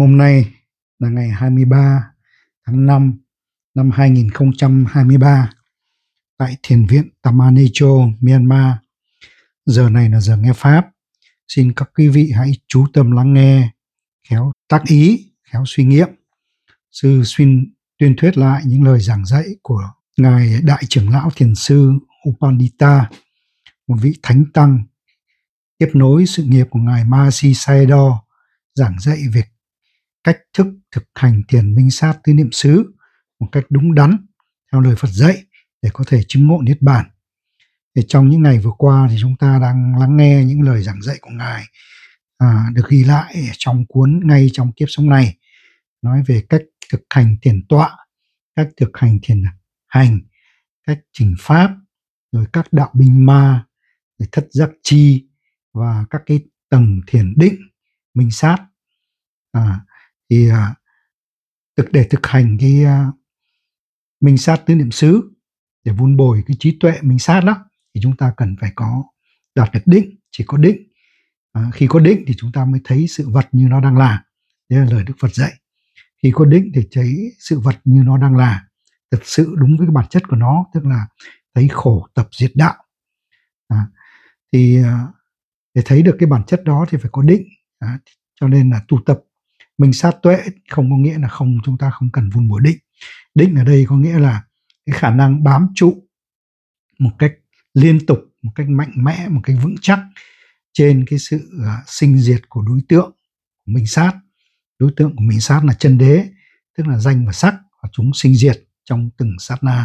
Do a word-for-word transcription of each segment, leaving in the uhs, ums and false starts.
Hôm nay là ngày hai mươi ba tháng năm năm hai nghìn không trăm hai mươi ba tại Thiền viện Tamanecho, Myanmar. Giờ này là giờ nghe Pháp. Xin các quý vị hãy chú tâm lắng nghe, khéo tác ý, khéo suy nghiệm. Sư xuyên tuyên thuyết lại những lời giảng dạy của Ngài Đại trưởng lão Thiền sư Upandita, một vị thánh tăng tiếp nối sự nghiệp của Ngài Mahasi Sayadaw, giảng dạy về cách thức thực hành thiền minh sát tứ niệm xứ một cách đúng đắn theo lời Phật dạy để có thể chứng ngộ niết bàn. Thì trong những ngày vừa qua thì chúng ta đang lắng nghe những lời giảng dạy của Ngài à, được ghi lại trong cuốn Ngay trong kiếp sống này, nói về cách thực hành thiền tọa, cách thực hành thiền hành, cách trình pháp, rồi các đạo binh ma, rồi thất giác chi và các cái tầng thiền định minh sát. À, thì à, thực để thực hành cái à, minh sát tứ niệm xứ, để vun bồi cái trí tuệ minh sát đó, thì chúng ta cần phải có đạt được định. Chỉ có định, à, khi có định thì chúng ta mới thấy sự vật như nó đang là. Đây là lời Đức Phật dạy. Khi có định thì thấy sự vật như nó đang là, thực sự đúng với cái bản chất của nó, tức là thấy khổ tập diệt đạo. À, thì à, để thấy được cái bản chất đó thì phải có định. À, cho nên là tu tập minh sát tuệ không có nghĩa là không chúng ta không cần vun bồi định. Định ở đây có nghĩa là cái khả năng bám trụ một cách liên tục, một cách mạnh mẽ, một cách vững chắc trên cái sự uh, sinh diệt của đối tượng của minh sát. Đối tượng của minh sát là chân đế, tức là danh và sắc, và chúng sinh diệt trong từng sát na.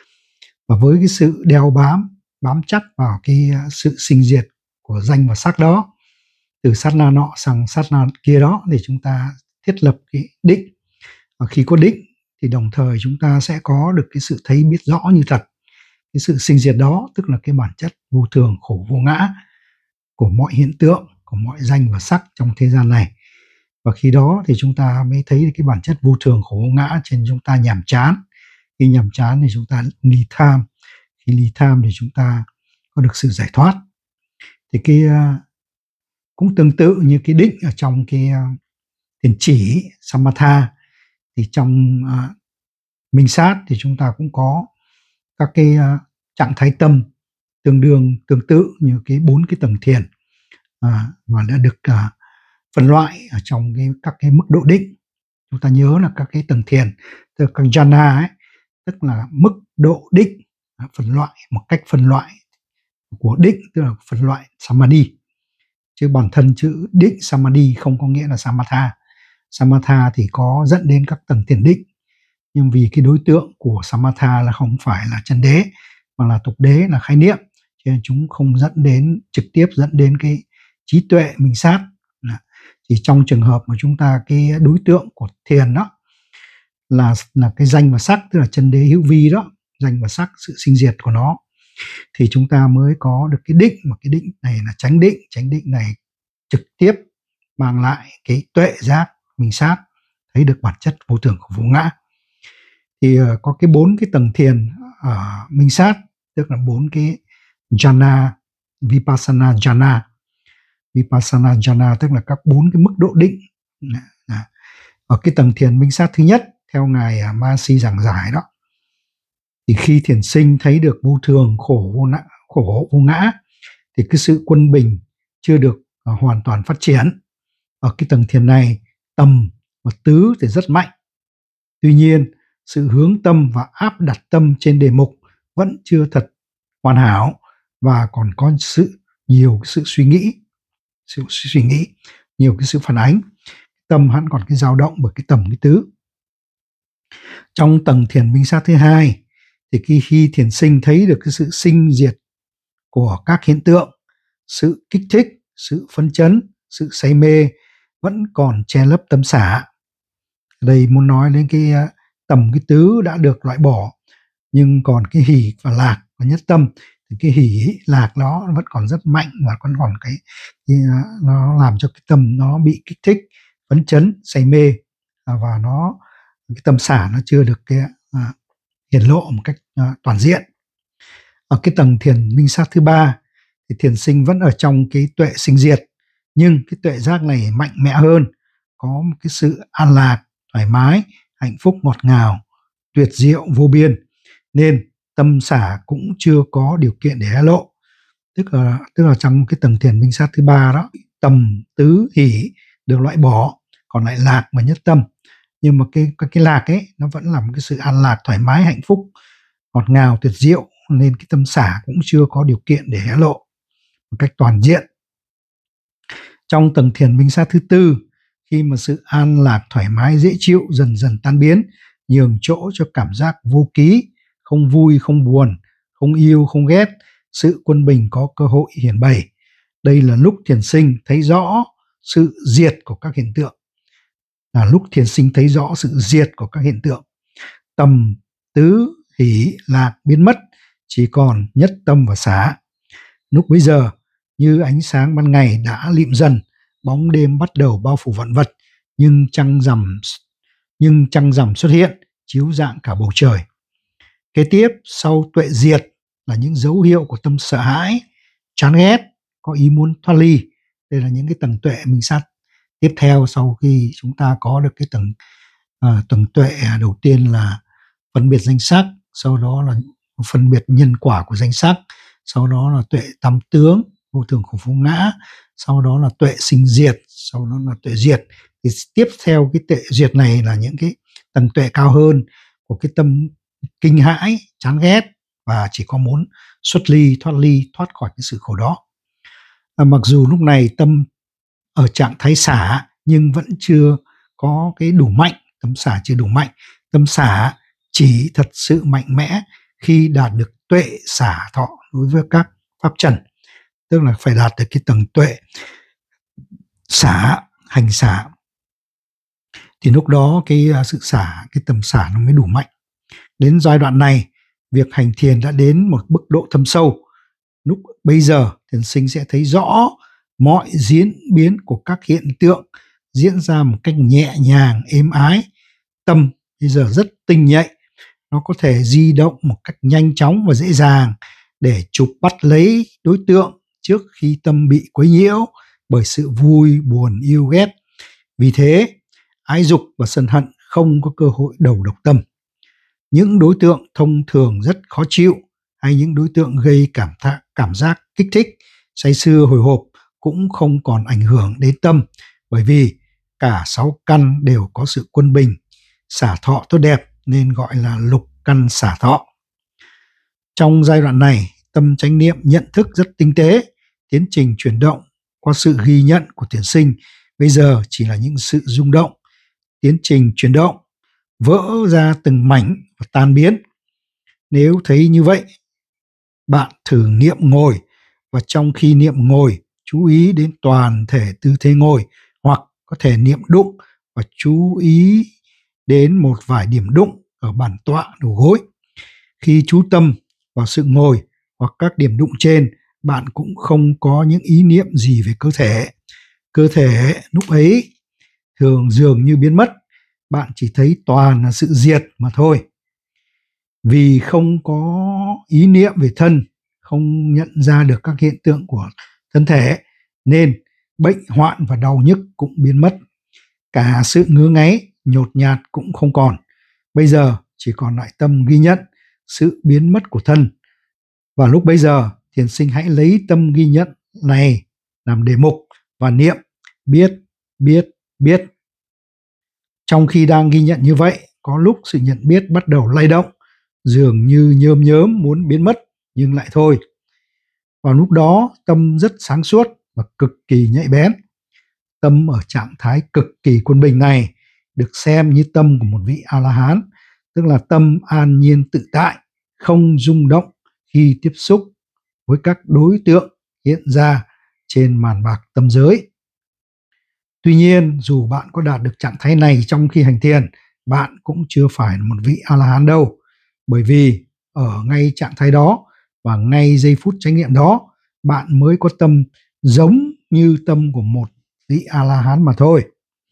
Và với cái sự đeo bám, bám chắc vào cái uh, sự sinh diệt của danh và sắc đó, từ sát na nọ sang sát na kia đó, thì chúng ta thiết lập cái định. Và khi có định thì đồng thời chúng ta sẽ có được cái sự thấy biết rõ như thật. Cái sự sinh diệt đó tức là cái bản chất vô thường, khổ, vô ngã của mọi hiện tượng, của mọi danh và sắc trong thế gian này. Và khi đó thì chúng ta mới thấy cái bản chất vô thường, khổ, vô ngã, trên chúng ta nhàm chán. Khi nhàm chán thì chúng ta ly tham. Khi ly tham thì chúng ta có được sự giải thoát. Thì cái cũng tương tự như cái định ở trong cái thiền chỉ Samatha, thì trong uh, minh sát thì chúng ta cũng có các cái uh, trạng thái tâm tương đương tương tự như cái bốn cái tầng thiền uh, mà đã được uh, phân loại ở trong cái các cái mức độ định. Chúng ta nhớ là các cái tầng thiền, tức là các jhana ấy, tức là mức độ định, uh, phân loại một cách phân loại của định, tức là phân loại samadhi. Chứ bản thân chữ định samadhi không có nghĩa là samatha. Samatha thì có dẫn đến các tầng thiền định, nhưng vì cái đối tượng của samatha là không phải là chân đế mà là tục đế, là khái niệm, cho nên chúng không dẫn đến trực tiếp dẫn đến cái trí tuệ minh sát. Chỉ trong trường hợp mà chúng ta cái đối tượng của thiền đó là là cái danh và sắc, tức là chân đế hữu vi đó, danh và sắc, sự sinh diệt của nó, thì chúng ta mới có được cái định. Mà cái định này là chánh định. Chánh định này trực tiếp mang lại cái tuệ giác minh sát, thấy được bản chất vô thường của vô ngã. Thì uh, có cái bốn cái tầng thiền ở uh, minh sát, tức là bốn cái jhana, vipassana jhana. Vipassana jhana tức là các bốn cái mức độ định. Ở cái tầng thiền minh sát thứ nhất, theo Ngài uh, Mahasi giảng giải đó, thì khi thiền sinh thấy được vô thường, khổ, vô ngã, khổ, vô ngã, thì cái sự quân bình chưa được uh, hoàn toàn phát triển. Ở cái tầng thiền này, tầm và tứ thì rất mạnh. Tuy nhiên, sự hướng tâm và áp đặt tâm trên đề mục vẫn chưa thật hoàn hảo, và còn có sự nhiều sự suy nghĩ, sự suy nghĩ, nhiều cái sự phản ánh. Tâm hắn còn cái dao động bởi cái tầm, cái tứ. Trong tầng thiền minh sát thứ hai, thì khi, khi thiền sinh thấy được cái sự sinh diệt của các hiện tượng, sự kích thích, sự phấn chấn, sự say mê vẫn còn che lấp tâm xả. Đây muốn nói đến cái tầm, cái tứ đã được loại bỏ, nhưng còn cái hỷ và lạc và nhất tâm, thì cái hỷ lạc đó vẫn còn rất mạnh, và còn còn cái, cái nó làm cho cái tâm nó bị kích thích, phấn chấn, say mê, và nó cái tâm xả nó chưa được cái à, hiển lộ một cách à, toàn diện. Ở cái tầng thiền minh sát thứ ba, thì thiền sinh vẫn ở trong cái tuệ sinh diệt, nhưng cái tuệ giác này mạnh mẽ hơn, có một cái sự an lạc, thoải mái, hạnh phúc ngọt ngào, tuyệt diệu vô biên, nên tâm xả cũng chưa có điều kiện để hé lộ. Tức là tức là trong cái tầng thiền minh sát thứ ba đó, tầm tứ hỷ được loại bỏ, còn lại lạc và nhất tâm. Nhưng mà cái cái, cái lạc ấy nó vẫn là một cái sự an lạc, thoải mái, hạnh phúc, ngọt ngào, tuyệt diệu, nên cái tâm xả cũng chưa có điều kiện để hé lộ một cách toàn diện. Trong tầng thiền minh sát thứ tư, khi mà sự an lạc, thoải mái, dễ chịu dần dần tan biến, nhường chỗ cho cảm giác vô ký, không vui, không buồn, không yêu, không ghét, sự quân bình có cơ hội hiển bày. Đây là lúc thiền sinh thấy rõ sự diệt của các hiện tượng. Là lúc thiền sinh thấy rõ sự diệt của các hiện tượng. Tầm tứ hỷ lạc biến mất, chỉ còn nhất tâm và xả. Lúc bấy giờ, như ánh sáng ban ngày đã lịm dần, bóng đêm bắt đầu bao phủ vạn vật, nhưng trăng rằm nhưng trăng rằm xuất hiện, chiếu rạng cả bầu trời. Kế tiếp, sau tuệ diệt là những dấu hiệu của tâm sợ hãi, chán ghét, có ý muốn thoát ly. Đây là những cái tầng tuệ minh sát tiếp theo sau khi chúng ta có được cái tầng uh, tầng tuệ đầu tiên là phân biệt danh sắc, sau đó là phân biệt nhân quả của danh sắc, sau đó là tuệ tam tướng, vô thường khổ vô ngã, sau đó là tuệ sinh diệt, sau đó là tuệ diệt. Thì tiếp theo cái tuệ diệt này là những cái tầng tuệ cao hơn của cái tâm kinh hãi, chán ghét và chỉ có muốn xuất ly, thoát ly, thoát khỏi cái sự khổ đó. À, mặc dù lúc này tâm ở trạng thái xả nhưng vẫn chưa có cái đủ mạnh, tâm xả chưa đủ mạnh. Tâm xả chỉ thật sự mạnh mẽ khi đạt được tuệ xả thọ đối với các pháp trần, tức là phải đạt được cái tầng tuệ xả, hành xả, thì lúc đó cái sự xả, cái tầm xả nó mới đủ mạnh. Đến giai đoạn này, việc hành thiền đã đến một mức độ thâm sâu. Lúc bây giờ, thiền sinh sẽ thấy rõ mọi diễn biến của các hiện tượng diễn ra một cách nhẹ nhàng, êm ái. Tâm bây giờ rất tinh nhạy, nó có thể di động một cách nhanh chóng và dễ dàng để chụp bắt lấy đối tượng trước khi tâm bị quấy nhiễu bởi sự vui, buồn, yêu ghét. Vì thế, ái dục và sân hận không có cơ hội đầu độc tâm. Những đối tượng thông thường rất khó chịu hay những đối tượng gây cảm, thạ, cảm giác kích thích, say sưa, hồi hộp cũng không còn ảnh hưởng đến tâm, bởi vì cả sáu căn đều có sự quân bình, xả thọ tốt đẹp nên gọi là lục căn xả thọ. Trong giai đoạn này, tâm chánh niệm nhận thức rất tinh tế, tiến trình chuyển động qua sự ghi nhận của thiền sinh bây giờ chỉ là những sự rung động. Tiến trình chuyển động vỡ ra từng mảnh và tan biến. Nếu thấy như vậy, bạn thử niệm ngồi, và trong khi niệm ngồi, chú ý đến toàn thể tư thế ngồi, hoặc có thể niệm đụng và chú ý đến một vài điểm đụng ở bàn tọa, đầu gối. Khi chú tâm vào sự ngồi hoặc các điểm đụng trên, bạn cũng không có những ý niệm gì về cơ thể. Cơ thể lúc ấy thường dường như biến mất, bạn chỉ thấy toàn là sự diệt mà thôi. Vì không có ý niệm về thân, không nhận ra được các hiện tượng của thân thể, nên bệnh hoạn và đau nhức cũng biến mất. Cả sự ngứa ngáy, nhột nhạt cũng không còn. Bây giờ chỉ còn lại tâm ghi nhận sự biến mất của thân. Và lúc bấy giờ, thiền sinh hãy lấy tâm ghi nhận này làm đề mục và niệm biết, biết, biết. Trong khi đang ghi nhận như vậy, có lúc sự nhận biết bắt đầu lay động, dường như nhớm nhớm muốn biến mất, nhưng lại thôi. Vào lúc đó, tâm rất sáng suốt và cực kỳ nhạy bén. Tâm ở trạng thái cực kỳ quân bình này được xem như tâm của một vị A-la-hán, tức là tâm an nhiên tự tại, không rung động khi tiếp xúc với các đối tượng hiện ra trên màn bạc tâm giới. Tuy nhiên, dù bạn có đạt được trạng thái này trong khi hành thiền, bạn cũng chưa phải là một vị A-la-hán đâu, bởi vì ở ngay trạng thái đó và ngay giây phút chánh niệm đó, bạn mới có tâm giống như tâm của một vị A-la-hán mà thôi.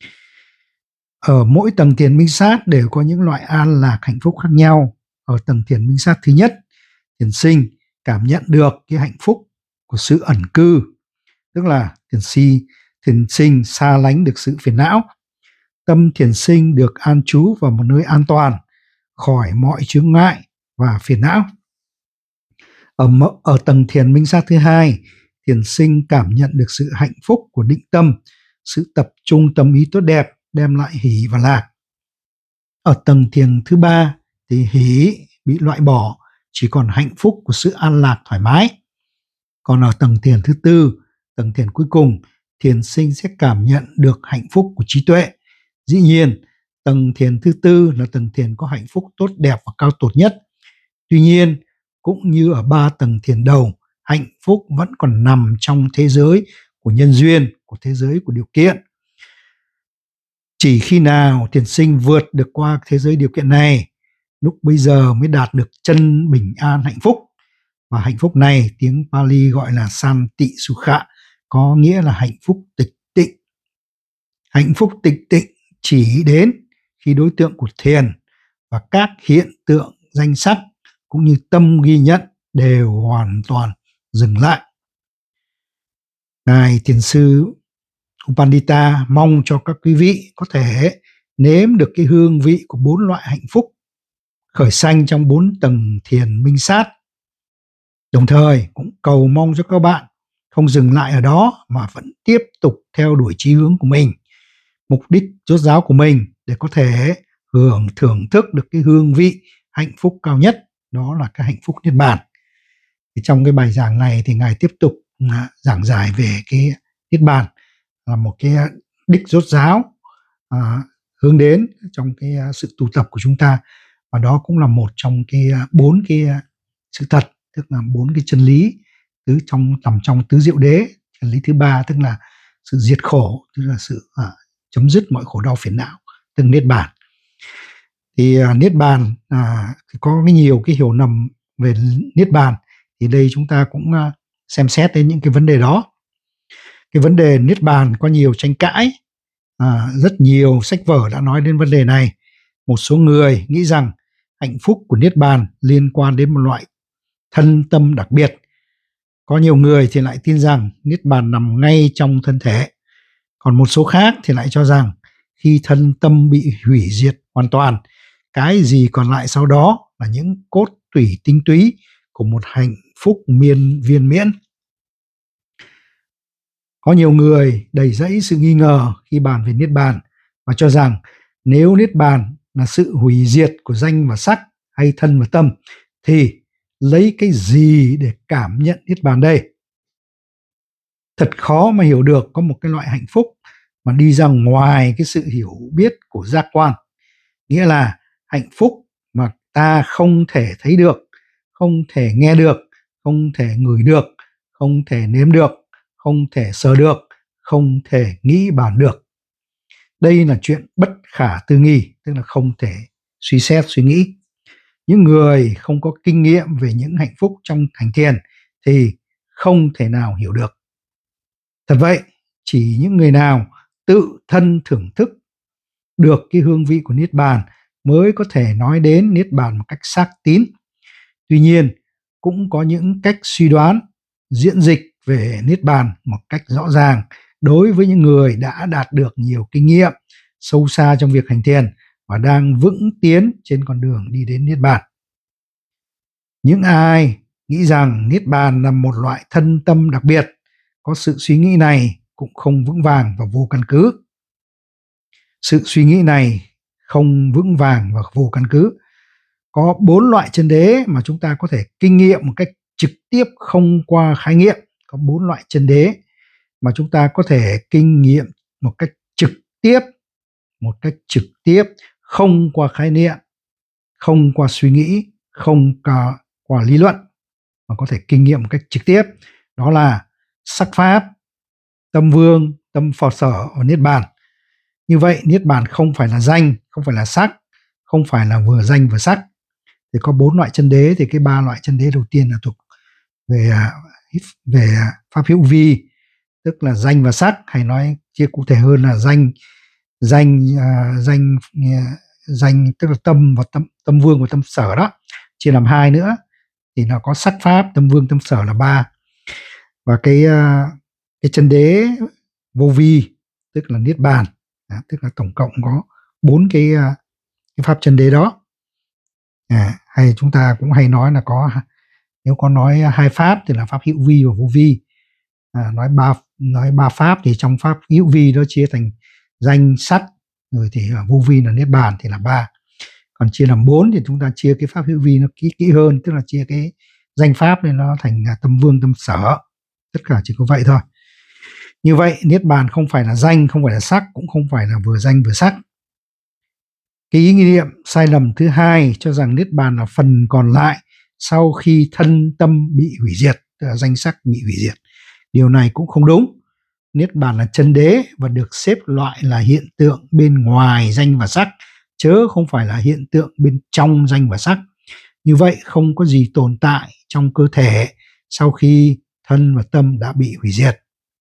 Ở mỗi tầng thiền minh sát đều có những loại an lạc hạnh phúc khác nhau. Ở tầng thiền minh sát thứ nhất, thiền sinh cảm nhận được cái hạnh phúc của sự ẩn cư, tức là thiền si thiền sinh xa lánh được sự phiền não. Tâm thiền sinh được an trú vào một nơi an toàn, khỏi mọi chướng ngại và phiền não. Ở, ở tầng thiền minh sát thứ hai, thiền sinh cảm nhận được sự hạnh phúc của định tâm, sự tập trung tâm ý tốt đẹp đem lại hỷ và lạc. Ở tầng thiền thứ ba thì hỷ bị loại bỏ, chỉ còn hạnh phúc của sự an lạc thoải mái. Còn ở tầng thiền thứ tư, tầng thiền cuối cùng, thiền sinh sẽ cảm nhận được hạnh phúc của trí tuệ. Dĩ nhiên, tầng thiền thứ tư là tầng thiền có hạnh phúc tốt đẹp và cao tột nhất. Tuy nhiên, cũng như ở ba tầng thiền đầu, hạnh phúc vẫn còn nằm trong thế giới của nhân duyên, của thế giới của điều kiện. Chỉ khi nào thiền sinh vượt được qua thế giới điều kiện này, lúc bây giờ mới đạt được chân bình an hạnh phúc. Và hạnh phúc này tiếng Pali gọi là Santi Sukha, có nghĩa là hạnh phúc tịch tịnh. Hạnh phúc tịch tịnh chỉ đến khi đối tượng của thiền và các hiện tượng danh sắc cũng như tâm ghi nhận đều hoàn toàn dừng lại. Ngài Thiền sư U Pandita mong cho các quý vị có thể nếm được cái hương vị của bốn loại hạnh phúc khởi sanh trong bốn tầng thiền minh sát. Đồng thời cũng cầu mong cho các bạn không dừng lại ở đó mà vẫn tiếp tục theo đuổi chí hướng của mình, mục đích rốt ráo của mình để có thể hưởng thưởng thức được cái hương vị hạnh phúc cao nhất, đó là cái hạnh phúc niết bàn. Thì trong cái bài giảng này thì Ngài tiếp tục à, giảng giải về cái niết bàn là một cái đích rốt ráo à, hướng đến trong cái sự tu tập của chúng ta, và đó cũng là một trong cái bốn cái sự thật, tức là bốn cái chân lý tứ trong nằm trong tứ diệu đế. Chân lý thứ ba tức là sự diệt khổ, tức là sự à, chấm dứt mọi khổ đau phiền não, tức niết bàn. Thì à, niết bàn à, thì có cái nhiều cái hiểu lầm về niết bàn, thì đây chúng ta cũng à, xem xét đến những cái vấn đề đó. Cái vấn đề niết bàn có nhiều tranh cãi, à, rất nhiều sách vở đã nói đến vấn đề này. Một số người nghĩ rằng hạnh phúc của niết bàn liên quan đến một loại thân tâm đặc biệt. Có nhiều người thì lại tin rằng niết bàn nằm ngay trong thân thể. Còn một số khác thì lại cho rằng khi thân tâm bị hủy diệt hoàn toàn, cái gì còn lại sau đó là những cốt tủy tinh túy của một hạnh phúc miên viên miễn. Có nhiều người đầy dẫy sự nghi ngờ khi bàn về niết bàn và cho rằng nếu niết bàn là sự hủy diệt của danh và sắc hay thân và tâm thì lấy cái gì để cảm nhận niết bàn đây? Thật khó mà hiểu được có một cái loại hạnh phúc mà đi ra ngoài cái sự hiểu biết của giác quan. Nghĩa là hạnh phúc mà ta không thể thấy được, không thể nghe được, không thể ngửi được, không thể nếm được, không thể sờ được, không thể nghĩ bàn được. Đây là chuyện bất khả tư nghị, tức là không thể suy xét suy nghĩ. Những người không có kinh nghiệm về những hạnh phúc trong hành thiền thì không thể nào hiểu được. Thật vậy, chỉ những người nào tự thân thưởng thức được cái hương vị của niết bàn mới có thể nói đến niết bàn một cách xác tín. Tuy nhiên, cũng có những cách suy đoán, diễn dịch về niết bàn một cách rõ ràng đối với những người đã đạt được nhiều kinh nghiệm sâu xa trong việc hành thiền và đang vững tiến trên con đường đi đến niết bàn. Những ai nghĩ rằng niết bàn là một loại thân tâm đặc biệt, có sự suy nghĩ này cũng không vững vàng và vô căn cứ. Sự suy nghĩ này không vững vàng và vô căn cứ. Có bốn loại chân đế mà chúng ta có thể kinh nghiệm một cách trực tiếp không qua khái niệm. Có bốn loại chân đế mà chúng ta có thể kinh nghiệm một cách trực tiếp, một cách trực tiếp, không qua khái niệm, không qua suy nghĩ, không qua, qua lý luận, mà có thể kinh nghiệm một cách trực tiếp. Đó là sắc pháp, tâm vương, tâm phò sở và niết bàn. Như vậy niết bàn không phải là danh, không phải là sắc, không phải là vừa danh vừa sắc. Thì có bốn loại chân đế, thì cái ba loại chân đế đầu tiên là thuộc về về pháp hữu vi, tức là danh và sắc, hay nói chia cụ thể hơn là danh danh uh, danh uh, danh tức là tâm và tâm tâm vương và tâm sở đó, chia làm hai nữa thì nó có sắc pháp, tâm vương, tâm sở là ba. Và cái uh, cái chân đế vô vi tức là niết bàn À, tức là tổng cộng có bốn cái, cái pháp chân đế đó. À, hay chúng ta cũng hay nói là có, nếu có nói hai pháp thì là pháp hữu vi và vô vi. À, nói ba nói ba pháp thì trong pháp hữu vi đó chia thành danh sắc, rồi thì vô vi là niết bàn thì là ba. Còn chia làm bốn thì chúng ta chia cái pháp hữu vi nó kỹ kỹ hơn, tức là chia cái danh pháp nên nó thành tâm vương tâm sở. Tất cả chỉ có vậy thôi. Như vậy niết bàn không phải là danh, không phải là sắc, cũng không phải là vừa danh vừa sắc. Cái ý niệm sai lầm thứ hai cho rằng niết bàn là phần còn lại sau khi thân tâm bị hủy diệt, tức là danh sắc bị hủy diệt. Điều này cũng không đúng. Niết bàn là chân đế và được xếp loại là hiện tượng bên ngoài danh và sắc, chớ không phải là hiện tượng bên trong danh và sắc. Như vậy không có gì tồn tại trong cơ thể sau khi thân và tâm đã bị hủy diệt.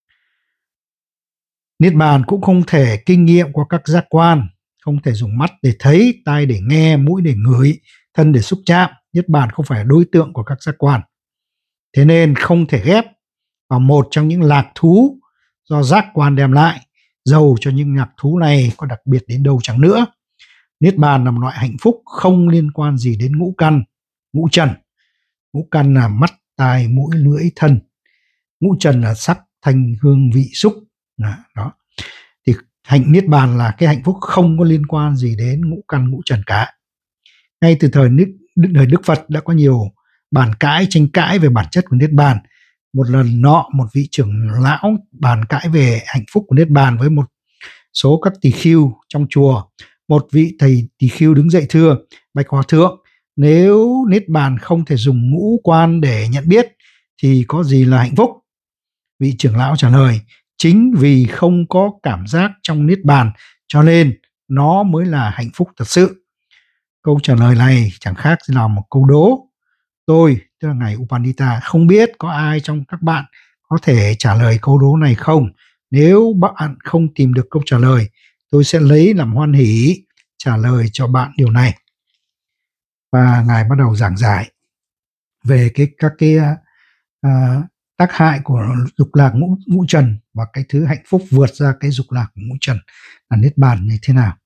Niết bàn cũng không thể kinh nghiệm qua các giác quan, không thể dùng mắt để thấy, tai để nghe, mũi để ngửi, thân để xúc chạm. Niết bàn không phải là đối tượng của các giác quan. Thế nên không thể ghép vào một trong những lạc thú do giác quan đem lại, dầu cho những lạc thú này có đặc biệt đến đâu chẳng nữa. Niết bàn là một loại hạnh phúc không liên quan gì đến ngũ căn, ngũ trần. Ngũ căn là mắt, tai, mũi, lưỡi, thân. Ngũ trần là sắc, thanh, hương, vị, xúc. Đó. Thì hạnh niết bàn là cái hạnh phúc không có liên quan gì đến ngũ căn, ngũ trần cả. Ngay từ thời Đức, đời Đức Phật đã có nhiều bàn cãi, tranh cãi về bản chất của niết bàn. Một lần nọ, một vị trưởng lão bàn cãi về hạnh phúc của niết bàn với một số các tỳ khưu trong chùa. Một vị thầy tỳ khưu đứng dậy thưa: bạch hòa thượng, nếu niết bàn không thể dùng ngũ quan để nhận biết thì có gì là hạnh phúc? Vị trưởng lão trả lời: chính vì không có cảm giác trong niết bàn cho nên nó mới là hạnh phúc thật sự. Câu trả lời này chẳng khác gì là một câu đố. Tôi, tức là ngài Upanita, không biết có ai trong các bạn có thể trả lời câu đố này không. Nếu bạn không tìm được câu trả lời, tôi sẽ lấy làm hoan hỉ trả lời cho bạn điều này. Và ngài bắt đầu giảng giải về cái các cái uh, tác hại của dục lạc ngũ, ngũ trần và cái thứ hạnh phúc vượt ra cái dục lạc ngũ trần là niết bàn như thế nào.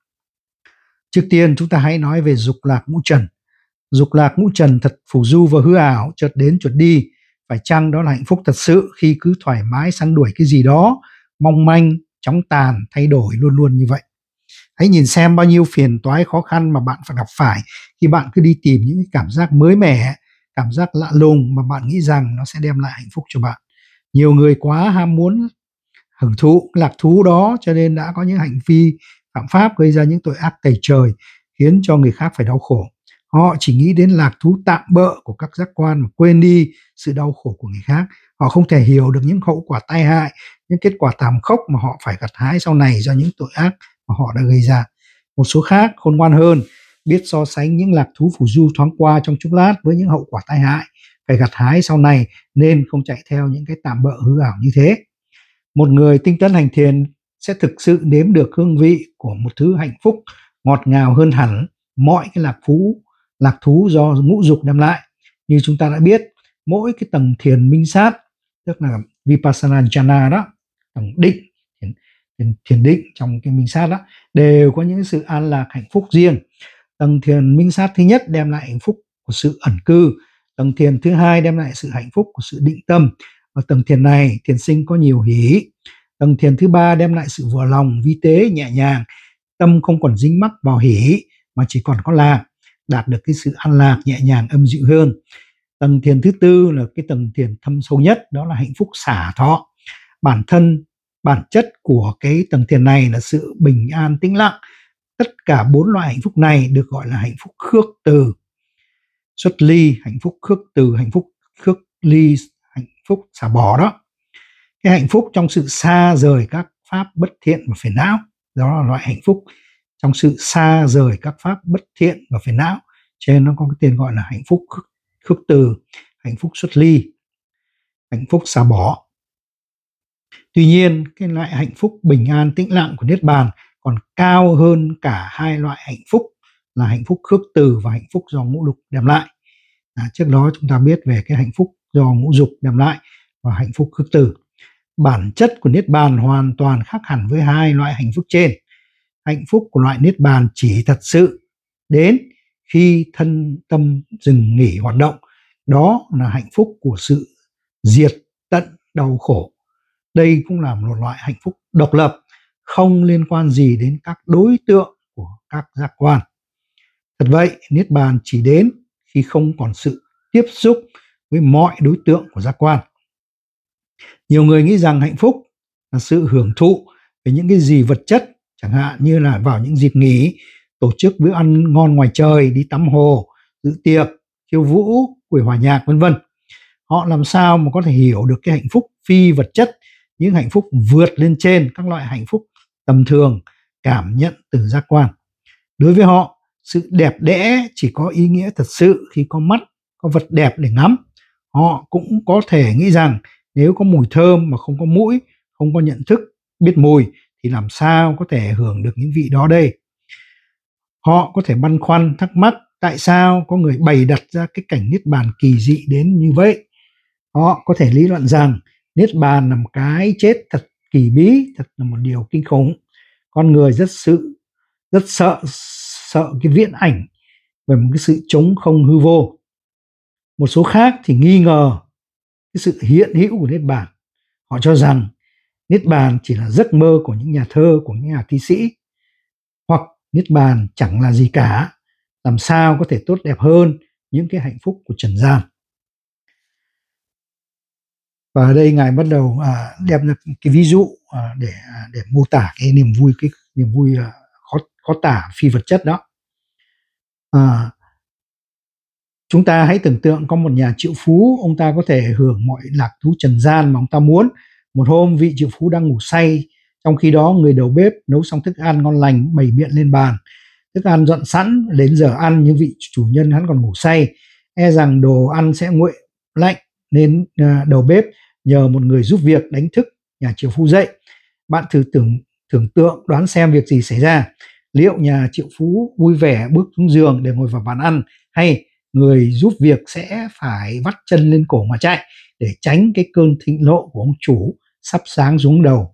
Trước tiên chúng ta hãy nói về dục lạc ngũ trần. Dục lạc ngũ trần thật phù du và hư ảo, chợt đến chợt đi. Phải chăng đó là hạnh phúc thật sự khi cứ thoải mái săn đuổi cái gì đó mong manh, chóng tàn, thay đổi luôn luôn như vậy? Hãy nhìn xem bao nhiêu phiền toái khó khăn mà bạn phải gặp phải khi bạn cứ đi tìm những cảm giác mới mẻ, cảm giác lạ lùng mà bạn nghĩ rằng nó sẽ đem lại hạnh phúc cho bạn. Nhiều người quá ham muốn hưởng thụ lạc thú đó cho nên đã có những hành vi phạm pháp, gây ra những tội ác tày trời, khiến cho người khác phải đau khổ. Họ chỉ nghĩ đến lạc thú tạm bợ của các giác quan mà quên đi sự đau khổ của người khác. Họ không thể hiểu được những hậu quả tai hại, những kết quả thảm khốc mà họ phải gặt hái sau này do những tội ác mà họ đã gây ra. Một số khác khôn ngoan hơn, biết so sánh những lạc thú phù du thoáng qua trong chốc lát với những hậu quả tai hại phải gặt hái sau này, nên không chạy theo những cái tạm bợ hư ảo như thế. Một người tinh tấn hành thiền sẽ thực sự nếm được hương vị của một thứ hạnh phúc ngọt ngào hơn hẳn mọi cái lạc thú lạc thú do ngũ dục đem lại. Như chúng ta đã biết, mỗi cái tầng thiền minh sát, tức là vipassana jhana đó, tầng định, thiền, thiền, thiền định trong cái minh sát đó, đều có những sự an lạc hạnh phúc riêng. Tầng thiền minh sát thứ nhất đem lại hạnh phúc của sự ẩn cư, tầng thiền thứ hai đem lại sự hạnh phúc của sự định tâm. Ở tầng thiền này, thiền sinh có nhiều hỷ. Tầng thiền thứ ba đem lại sự vừa lòng, vi tế, nhẹ nhàng, tâm không còn dính mắc vào hỷ mà chỉ còn có lạc, đạt được cái sự an lạc nhẹ nhàng âm dịu hơn. Tầng thiền thứ tư là cái tầng thiền thâm sâu nhất, đó là hạnh phúc xả thọ. Bản thân, bản chất của cái tầng thiền này là sự bình an tĩnh lặng. Tất cả bốn loại hạnh phúc này được gọi là hạnh phúc khước từ. Xuất ly, hạnh phúc khước từ, hạnh phúc khước ly, hạnh phúc xả bỏ đó. Cái hạnh phúc trong sự xa rời các pháp bất thiện và phiền não, đó là loại hạnh phúc trong sự xa rời các pháp bất thiện và phiền não, cho nên nó có cái tên gọi là hạnh phúc khước từ, hạnh phúc xuất ly, hạnh phúc xả bỏ. Tuy nhiên, cái loại hạnh phúc bình an tĩnh lặng của niết bàn còn cao hơn cả hai loại hạnh phúc là hạnh phúc khước từ và hạnh phúc do ngũ dục đem lại. À, trước đó chúng ta biết về cái hạnh phúc do ngũ dục đem lại và hạnh phúc khước từ. Bản chất của niết bàn hoàn toàn khác hẳn với hai loại hạnh phúc trên. hạnh phúc của loại niết bàn chỉ thật sự đến khi thân tâm dừng nghỉ hoạt động. Đó là hạnh phúc của sự diệt tận đau khổ. Đây cũng là một loại hạnh phúc độc lập, không liên quan gì đến các đối tượng của các giác quan. Thật vậy, niết bàn chỉ đến khi không còn sự tiếp xúc với mọi đối tượng của giác quan. Nhiều người nghĩ rằng hạnh phúc là sự hưởng thụ về những cái gì vật chất, chẳng hạn như là vào những dịp nghỉ, tổ chức bữa ăn ngon ngoài trời, đi tắm hồ, dự tiệc, khiêu vũ, buổi hòa nhạc vân vân. Họ làm sao mà có thể hiểu được cái hạnh phúc phi vật chất, những hạnh phúc vượt lên trên các loại hạnh phúc tầm thường cảm nhận từ giác quan. Đối với họ, sự đẹp đẽ chỉ có ý nghĩa thật sự khi có mắt, có vật đẹp để ngắm. Họ cũng có thể nghĩ rằng nếu có mùi thơm mà không có mũi, không có nhận thức biết mùi thì làm sao có thể hưởng được những vị đó đây. Họ có thể băn khoăn thắc mắc tại sao có người bày đặt ra cái cảnh niết bàn kỳ dị đến như vậy. Họ có thể lý luận rằng niết bàn là một cái chết thật kỳ bí, thật là một điều kinh khủng. Con người rất sự rất sợ sợ cái viễn ảnh về một cái sự trống không hư vô. Một số khác thì nghi ngờ cái sự hiện hữu của niết bàn. Họ cho rằng niết bàn chỉ là giấc mơ của những nhà thơ, của những nhà thi sĩ, hoặc niết bàn chẳng là gì cả, làm sao có thể tốt đẹp hơn những cái hạnh phúc của trần gian. Và ở đây ngài bắt đầu à, đem ra cái ví dụ à, để để mô tả cái niềm vui cái niềm vui à, khó khó tả phi vật chất đó. À, chúng ta hãy tưởng tượng có một nhà triệu phú, ông ta có thể hưởng mọi lạc thú trần gian mà ông ta muốn. Một hôm vị triệu phú đang ngủ say, trong khi đó người đầu bếp nấu xong thức ăn ngon lành bày biện lên bàn. Thức ăn dọn sẵn, đến giờ ăn nhưng vị chủ nhân hắn còn ngủ say, e rằng đồ ăn sẽ nguội lạnh nên à, đầu bếp nhờ một người giúp việc đánh thức nhà triệu phú dậy. Bạn thử tưởng tưởng tượng đoán xem việc gì xảy ra. Liệu nhà triệu phú vui vẻ bước xuống giường để ngồi vào bàn ăn, hay người giúp việc sẽ phải vắt chân lên cổ mà chạy để tránh cái cơn thịnh nộ của ông chủ sắp giáng xuống đầu?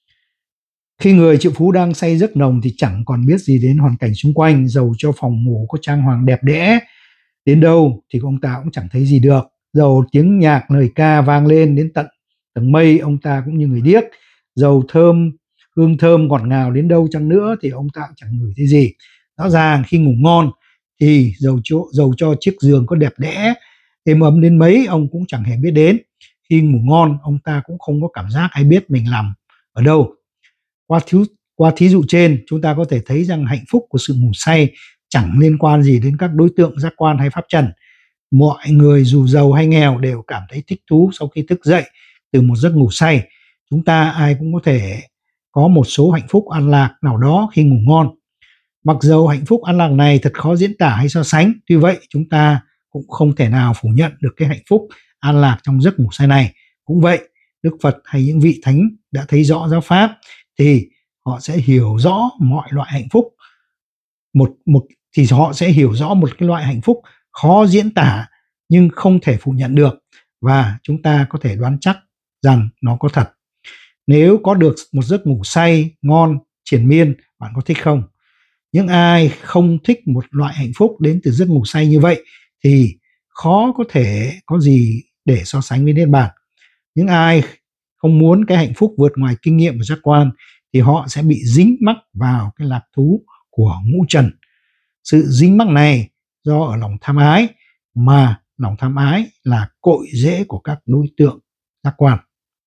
Khi người triệu phú đang say giấc nồng thì chẳng còn biết gì đến hoàn cảnh xung quanh, dầu cho phòng ngủ có trang hoàng đẹp đẽ đến đâu thì ông ta cũng chẳng thấy gì được. Dầu tiếng nhạc lời ca vang lên đến tận tầng mây, ông ta cũng như người điếc. Dầu thơm hương thơm ngọt ngào đến đâu chăng nữa thì ông ta cũng chẳng ngửi thấy gì. Rõ ràng khi ngủ ngon thì dầu cho, dầu cho chiếc giường có đẹp đẽ êm ấm đến mấy ông cũng chẳng hề biết đến. Khi ngủ ngon ông ta cũng không có cảm giác hay biết mình nằm ở đâu. Qua thí, qua thí dụ trên, chúng ta có thể thấy rằng hạnh phúc của sự ngủ say chẳng liên quan gì đến các đối tượng giác quan hay pháp trần. Mọi người dù giàu hay nghèo đều cảm thấy thích thú sau khi thức dậy từ một giấc ngủ say. Chúng ta ai cũng có thể có một số hạnh phúc an lạc nào đó khi ngủ ngon. Mặc dầu hạnh phúc an lạc này thật khó diễn tả hay so sánh, tuy vậy chúng ta cũng không thể nào phủ nhận được cái hạnh phúc an lạc trong giấc ngủ say này. Cũng vậy, Đức Phật hay những vị thánh đã thấy rõ giáo pháp thì họ sẽ hiểu rõ mọi loại hạnh phúc. Một một thì họ sẽ hiểu rõ một cái loại hạnh phúc khó diễn tả nhưng không thể phủ nhận được, và chúng ta có thể đoán chắc rằng nó có thật. Nếu có được một giấc ngủ say ngon triền miên, bạn có thích không? Những ai không thích một loại hạnh phúc đến từ giấc ngủ say như vậy thì khó có thể có gì để so sánh với niết bàn. Những ai không muốn cái hạnh phúc vượt ngoài kinh nghiệm và giác quan thì họ sẽ bị dính mắc vào cái lạc thú của ngũ trần. Sự dính mắc này do ở lòng tham ái, mà lòng tham ái là cội rễ của các đối tượng giác quan.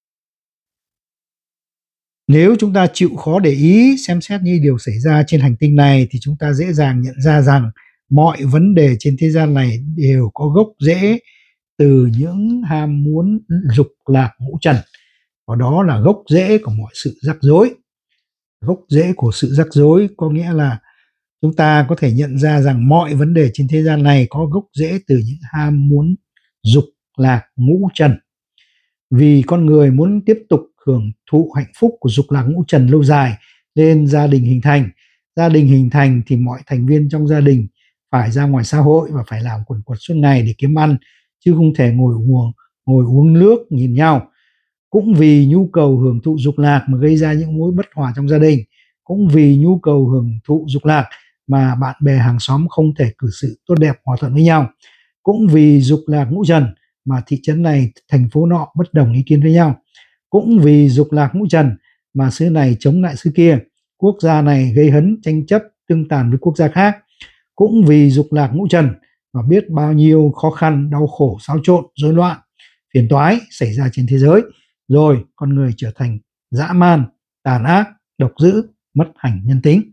Nếu chúng ta chịu khó để ý xem xét những điều xảy ra trên hành tinh này thì chúng ta dễ dàng nhận ra rằng mọi vấn đề trên thế gian này đều có gốc rễ từ những ham muốn dục lạc ngũ trần, và đó là gốc rễ của mọi sự rắc rối. Gốc rễ của sự rắc rối có nghĩa là chúng ta có thể nhận ra rằng mọi vấn đề trên thế gian này có gốc rễ từ những ham muốn dục lạc ngũ trần. Vì con người muốn tiếp tục hưởng thụ hạnh phúc của dục lạc ngũ trần lâu dài nên gia đình hình thành. Gia đình hình thành thì mọi thành viên trong gia đình phải ra ngoài xã hội và phải làm quần quật suốt ngày để kiếm ăn, chứ không thể ngồi uống, ngồi uống nước nhìn nhau. Cũng vì nhu cầu hưởng thụ dục lạc mà gây ra những mối bất hòa trong gia đình. cũng vì nhu cầu hưởng thụ dục lạc mà bạn bè hàng xóm không thể cư xử tốt đẹp hòa thuận với nhau. Cũng vì dục lạc ngũ trần mà thị trấn này, thành phố nọ bất đồng ý kiến với nhau. Cũng vì dục lạc ngũ trần mà xứ này chống lại xứ kia, quốc gia này gây hấn tranh chấp tương tàn với quốc gia khác. Cũng vì dục lạc ngũ trần mà biết bao nhiêu khó khăn, đau khổ, xáo trộn, rối loạn, phiền toái xảy ra trên thế giới, rồi con người trở thành dã man, tàn ác, độc dữ, mất hẳn nhân tính.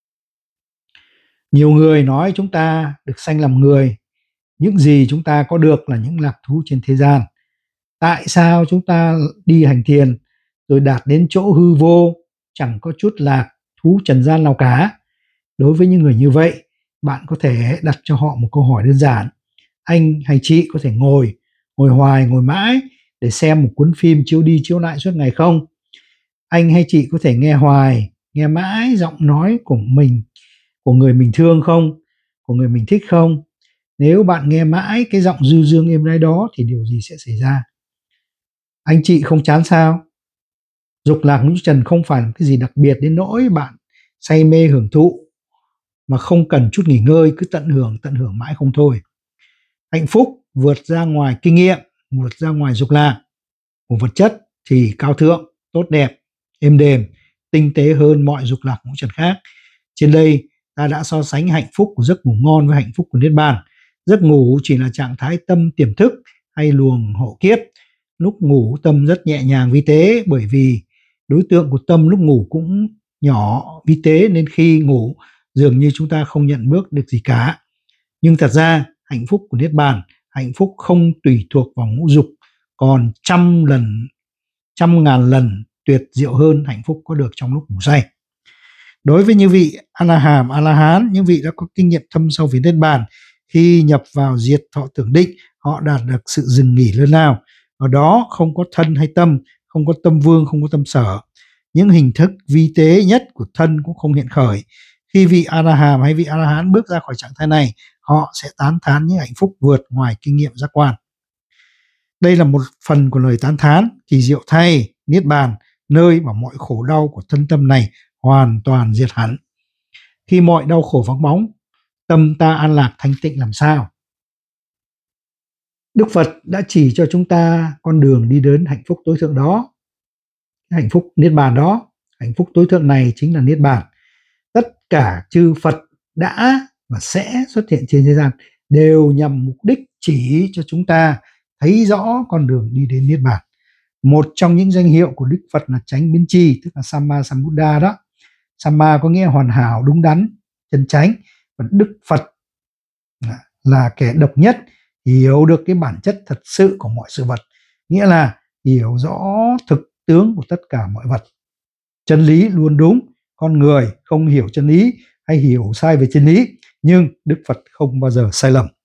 Nhiều người nói chúng ta được sanh làm người, những gì chúng ta có được là những lạc thú trên thế gian. Tại sao chúng ta đi hành thiền rồi đạt đến chỗ hư vô, chẳng có chút lạc thú trần gian nào cả? Đối với những người như vậy, bạn có thể đặt cho họ một câu hỏi đơn giản. Anh hay chị có thể ngồi, ngồi hoài, ngồi mãi để xem một cuốn phim chiếu đi chiếu lại suốt ngày không? Anh hay chị có thể nghe hoài, nghe mãi giọng nói của mình, của người mình thương không? Của người mình thích không? Nếu bạn nghe mãi cái giọng du dương êm đái đó thì điều gì sẽ xảy ra? Anh chị không chán sao? Dục lạc ngũ trần không phải là cái gì đặc biệt đến nỗi bạn say mê hưởng thụ mà không cần chút nghỉ ngơi, cứ tận hưởng tận hưởng mãi không thôi. Hạnh phúc vượt ra ngoài kinh nghiệm, vượt ra ngoài dục lạc của vật chất thì cao thượng, tốt đẹp, êm đềm, tinh tế hơn mọi dục lạc ngũ trần khác. Trên đây ta đã so sánh hạnh phúc của giấc ngủ ngon với hạnh phúc của niết bàn. Giấc ngủ chỉ là trạng thái tâm tiềm thức hay luồng hộ kiếp. Lúc ngủ tâm rất nhẹ nhàng vi tế, bởi vì đối tượng của tâm lúc ngủ cũng nhỏ vi tế nên khi ngủ dường như chúng ta không nhận bước được gì cả. Nhưng thật ra hạnh phúc của niết bàn, hạnh phúc không tùy thuộc vào ngũ dục, còn trăm lần, trăm ngàn lần tuyệt diệu hơn hạnh phúc có được trong lúc ngủ say. Đối với những vị A-la-hàm, A-la-hán, những vị đã có kinh nghiệm thâm sâu về niết bàn, khi nhập vào diệt thọ tưởng định, họ đạt được sự dừng nghỉ lớn lao. Ở đó không có thân hay tâm, không có tâm vương, không có tâm sở. Những hình thức vi tế nhất của thân cũng không hiện khởi. Khi vị A-la-hàm hay vị A-la-hán bước ra khỏi trạng thái này, họ sẽ tán thán những hạnh phúc vượt ngoài kinh nghiệm giác quan. Đây là một phần của lời tán thán. Kỳ diệu thay, niết bàn, nơi mà mọi khổ đau của thân tâm này hoàn toàn diệt hẳn. Khi mọi đau khổ vắng bóng, tâm ta an lạc thanh tịnh làm sao? Đức Phật đã chỉ cho chúng ta con đường đi đến hạnh phúc tối thượng đó, hạnh phúc niết bàn đó. Hạnh phúc tối thượng này chính là niết bàn. Tất cả chư Phật đã và sẽ xuất hiện trên thế gian đều nhằm mục đích chỉ cho chúng ta thấy rõ con đường đi đến niết bàn. Một trong những danh hiệu của Đức Phật là chánh biến tri, tức là Samma Sambuddha đó. Samma có nghĩa hoàn hảo, đúng đắn, chân chánh. Và Đức Phật là kẻ độc nhất hiểu được cái bản chất thật sự của mọi sự vật, nghĩa là hiểu rõ thực tướng của tất cả mọi vật. Chân lý luôn đúng, con người không hiểu chân lý hay hiểu sai về chân lý, nhưng Đức Phật không bao giờ sai lầm.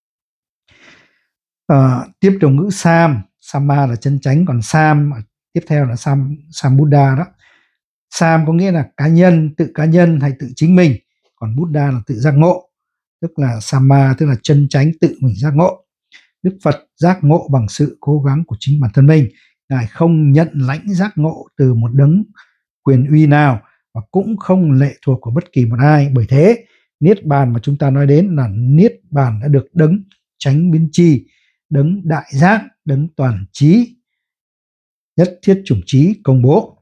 À, tiếp đồng ngữ Sam, Samma là chân chánh, còn Sam tiếp theo là Sam, Sambuddha đó. Sam có nghĩa là cá nhân, tự cá nhân hay tự chính mình, còn Buddha là tự giác ngộ, tức là Samma tức là chân chánh tự mình giác ngộ. Đức Phật giác ngộ bằng sự cố gắng của chính bản thân mình. Ngài không nhận lãnh giác ngộ từ một đấng quyền uy nào và cũng không lệ thuộc vào bất kỳ một ai. Bởi thế, niết bàn mà chúng ta nói đến là niết bàn đã được đấng chánh biến tri, đấng đại giác, đấng toàn trí, nhất thiết chủng trí công bố.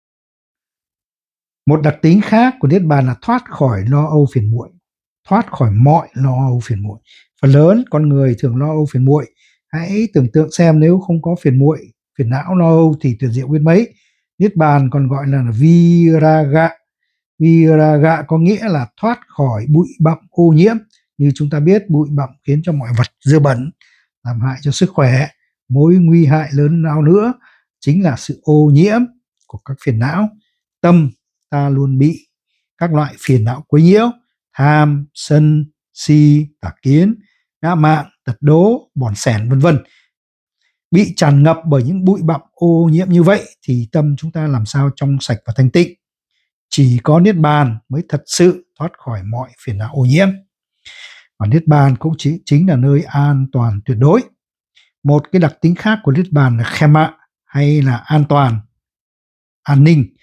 Một đặc tính khác của niết bàn là thoát khỏi lo âu phiền muội, thoát khỏi mọi lo âu phiền muội. Phần lớn con người thường lo âu phiền muội. Hãy tưởng tượng xem nếu không có phiền muội, phiền não, lo âu thì tuyệt diệu biết mấy. Niết bàn còn gọi là viraga. Viraga có nghĩa là thoát khỏi bụi bặm ô nhiễm. Như chúng ta biết, bụi bặm khiến cho mọi vật dơ bẩn, làm hại cho sức khỏe. Mối nguy hại lớn nào nữa chính là sự ô nhiễm của các phiền não. Tâm ta luôn bị các loại phiền não quấy nhiễu: tham, sân, si, tà kiến, ngã mạn, tật đố, bòn xẻn vân vân. Bị tràn ngập bởi những bụi bặm ô nhiễm như vậy thì tâm chúng ta làm sao trong sạch và thanh tịnh? Chỉ có niết bàn mới thật sự thoát khỏi mọi phiền não ô nhiễm. Và niết bàn cũng chỉ, chính là nơi an toàn tuyệt đối. Một cái đặc tính khác của niết bàn là khema hay là an toàn, an ninh.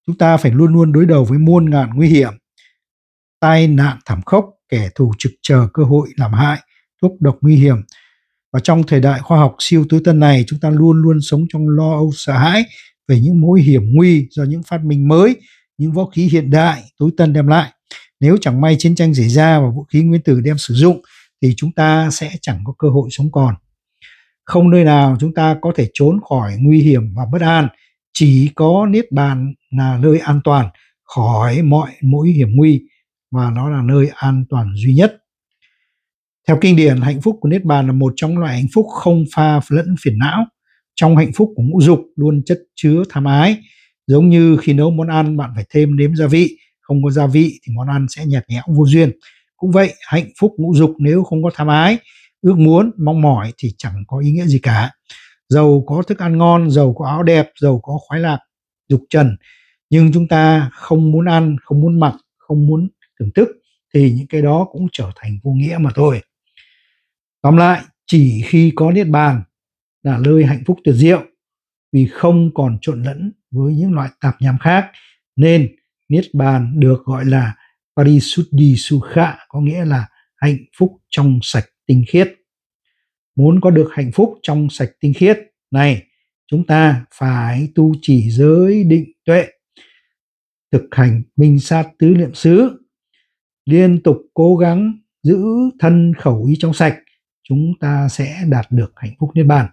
Chúng ta phải luôn luôn đối đầu với muôn ngàn nguy hiểm, tai nạn thảm khốc, kẻ thù trực chờ cơ hội làm hại, thuốc độc nguy hiểm. Và trong thời đại khoa học siêu tối tân này, chúng ta luôn luôn sống trong lo âu sợ hãi về những mối hiểm nguy do những phát minh mới, những vũ khí hiện đại tối tân đem lại. Nếu chẳng may chiến tranh xảy ra và vũ khí nguyên tử đem sử dụng thì chúng ta sẽ chẳng có cơ hội sống còn. Không nơi nào chúng ta có thể trốn khỏi nguy hiểm và bất an, chỉ có Niết Bàn là nơi an toàn khỏi mọi mối hiểm nguy, và nó là nơi an toàn duy nhất. Theo kinh điển, hạnh phúc của Niết Bàn là một trong loại hạnh phúc không pha lẫn phiền não. Trong hạnh phúc của ngũ dục luôn chất chứa tham ái. Giống như khi nấu món ăn, bạn phải thêm nếm gia vị, không có gia vị thì món ăn sẽ nhạt nhẽo vô duyên. Cũng vậy, hạnh phúc ngũ dục nếu không có tham ái, ước muốn, mong mỏi thì chẳng có ý nghĩa gì cả. Dầu có thức ăn ngon, dầu có áo đẹp, dầu có khoái lạc dục trần, nhưng chúng ta không muốn ăn, không muốn mặc, không muốn thưởng thức thì những cái đó cũng trở thành vô nghĩa mà thôi. Tóm lại, chỉ khi có Niết Bàn là nơi hạnh phúc tuyệt diệu, vì không còn trộn lẫn với những loại tạp nham khác, nên Niết Bàn được gọi là Parisuddhi Sukha, có nghĩa là hạnh phúc trong sạch tinh khiết. Muốn có được hạnh phúc trong sạch tinh khiết này, chúng ta phải tu trì giới định tuệ, thực hành minh sát tứ niệm xứ, liên tục cố gắng giữ thân khẩu ý trong sạch, chúng ta sẽ đạt được hạnh phúc Niết Bàn.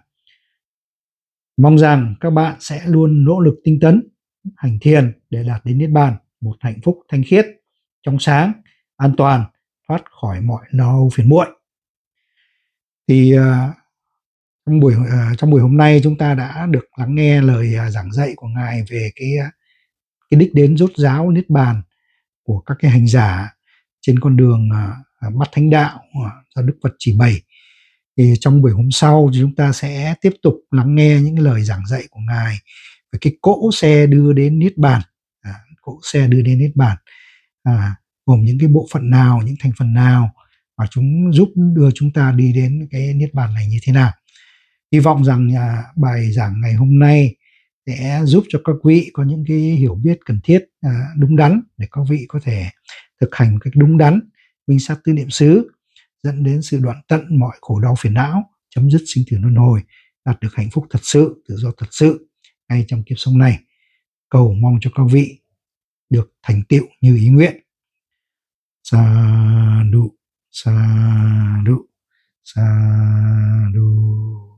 Mong rằng các bạn sẽ luôn nỗ lực tinh tấn, hành thiền để đạt đến Niết Bàn, một hạnh phúc thanh khiết, trong sáng, an toàn, thoát khỏi mọi lo âu phiền muộn. Thì uh, trong buổi uh, trong buổi hôm nay chúng ta đã được lắng nghe lời uh, giảng dạy của Ngài về cái uh, cái đích đến rốt ráo Niết Bàn của các cái hành giả trên con đường uh, bắt thánh đạo uh, do Đức Phật chỉ bày. Thì trong buổi hôm sau thì chúng ta sẽ tiếp tục lắng nghe những lời giảng dạy của Ngài về cái cỗ xe đưa đến Niết Bàn, à, cỗ xe đưa đến Niết Bàn à, gồm những cái bộ phận nào, những thành phần nào và chúng giúp đưa chúng ta đi đến cái Niết Bàn này như thế nào. Hy vọng rằng à, bài giảng ngày hôm nay sẽ giúp cho các vị có những cái hiểu biết cần thiết, à, đúng đắn để các vị có thể thực hành một cách đúng đắn minh sát tứ niệm xứ, dẫn đến sự đoạn tận mọi khổ đau phiền não, chấm dứt sinh tử luân hồi, đạt được hạnh phúc thật sự, tự do thật sự ngay trong kiếp sống này. Cầu mong cho các vị được thành tựu như ý nguyện. Sa đu, sa đu, sa đu.